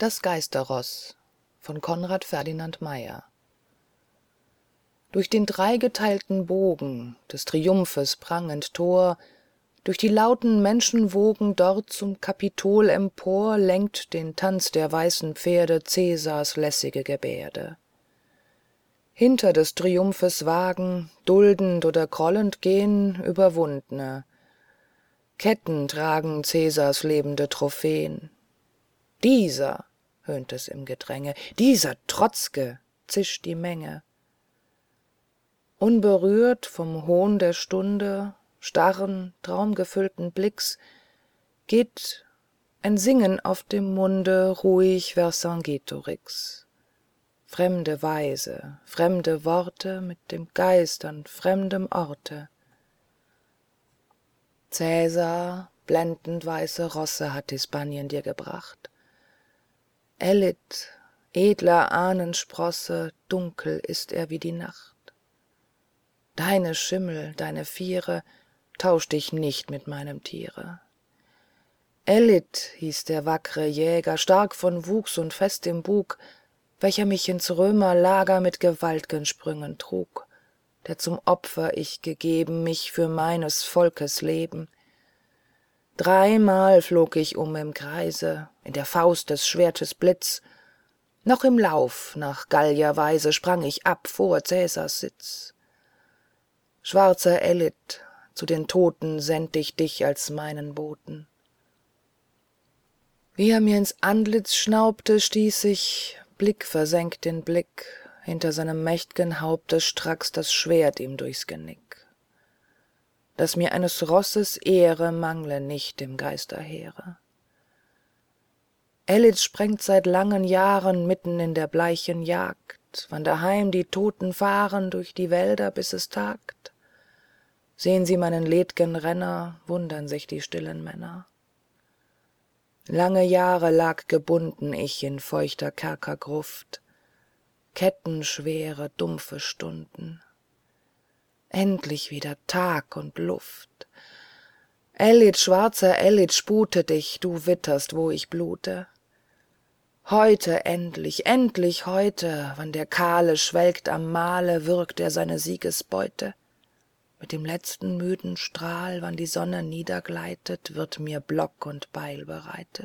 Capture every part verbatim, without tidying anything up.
Das Geisterroß von Konrad Ferdinand Meyer. Durch den dreigeteilten Bogen des Triumphes prangend Tor, durch die lauten Menschenwogen dort zum Kapitol empor, lenkt den Tanz der weißen Pferde Cäsars lässige Gebärde. Hinter des Triumphes Wagen, duldend oder grollend gehn Überwundne. Ketten tragen Cäsars lebende Trophäen. Dieser, höhnt es im Gedränge, dieser Trotzke, zischt die Menge. Unberührt vom Hohn der Stunde, starren, traumgefüllten Blicks, geht ein Singen auf dem Munde ruhig Vercingetorix. Fremde Weise, fremde Worte mit dem Geist an fremdem Orte. Cäsar, blendend weiße Rosse hat Hispanien dir gebracht. Elit, edler Ahnensprosse, dunkel ist er wie die Nacht. Deine Schimmel, deine Viere, tauscht dich nicht mit meinem Tiere. Elit hieß der wackre Jäger, stark von Wuchs und fest im Bug, welcher mich ins Römerlager mit gewalt'gen Sprüngen trug, der zum Opfer ich gegeben, mich für meines Volkes Leben. Dreimal flog ich um im Kreise, in der Faust des Schwertes Blitz, noch im Lauf nach Gallierweise sprang ich ab vor Cäsars Sitz. Schwarzer Elit, zu den Toten send ich dich als meinen Boten. Wie er mir ins Antlitz schnaubte, stieß ich, Blick versenkt den Blick, hinter seinem mächt'gen Haupte stracks das Schwert ihm durchs Genick. Dass mir eines Rosses Ehre mangle nicht im Geisterheere. Elit sprengt seit langen Jahren mitten in der bleichen Jagd, wann daheim die Toten fahren durch die Wälder, bis es tagt. Sehn sie meinen led'gen Renner, wundern sich die stillen Männer. Lange Jahre lag gebunden ich in feuchter Kerkergruft, kettenschwere, dumpfe Stunden. Endlich wieder Tag und Luft. Elit, schwarzer Elit, spute dich, du witterst, wo ich blute. Heute endlich, endlich heute, wann der Kahle schwelgt am Mahle, würgt er seine Siegesbeute. Mit dem letzten müden Strahl, wann die Sonne niedergleitet, wird mir Block und Beil bereitet.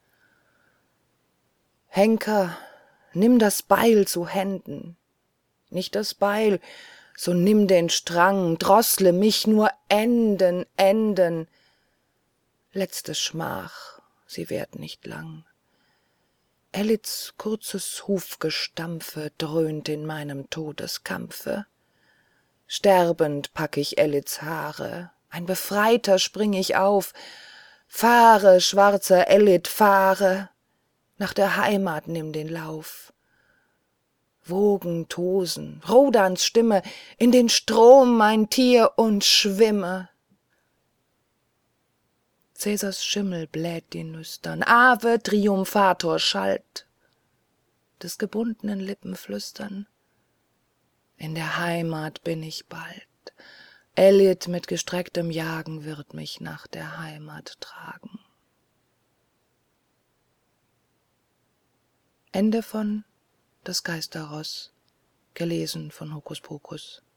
Henker, nimm das Beil zu Händen. Nicht das Beil, so nimm den Strang, drossle mich nur enden, enden. Letzte Schmach, sie währt nicht lang. Elits kurzes Hufgestampfe dröhnt in meinem Todeskampfe. Sterbend pack ich Elits Haare, ein Befreiter spring ich auf. Fahre, schwarzer Elit, fahre, nach der Heimat nimm den Lauf. Wogen tosen, Roderns Stimme, in den Strom, mein Tier, und schwimme. Cäsars Schimmel bläht die Nüstern, Ave Triumphator schallt. Des gebundenen Lippen flüstern, in der Heimat bin ich bald. Elit mit gestrecktem Jagen wird mich nach der Heimat tragen. Ende von Das Geisterroß, gelesen von Hokuspokus.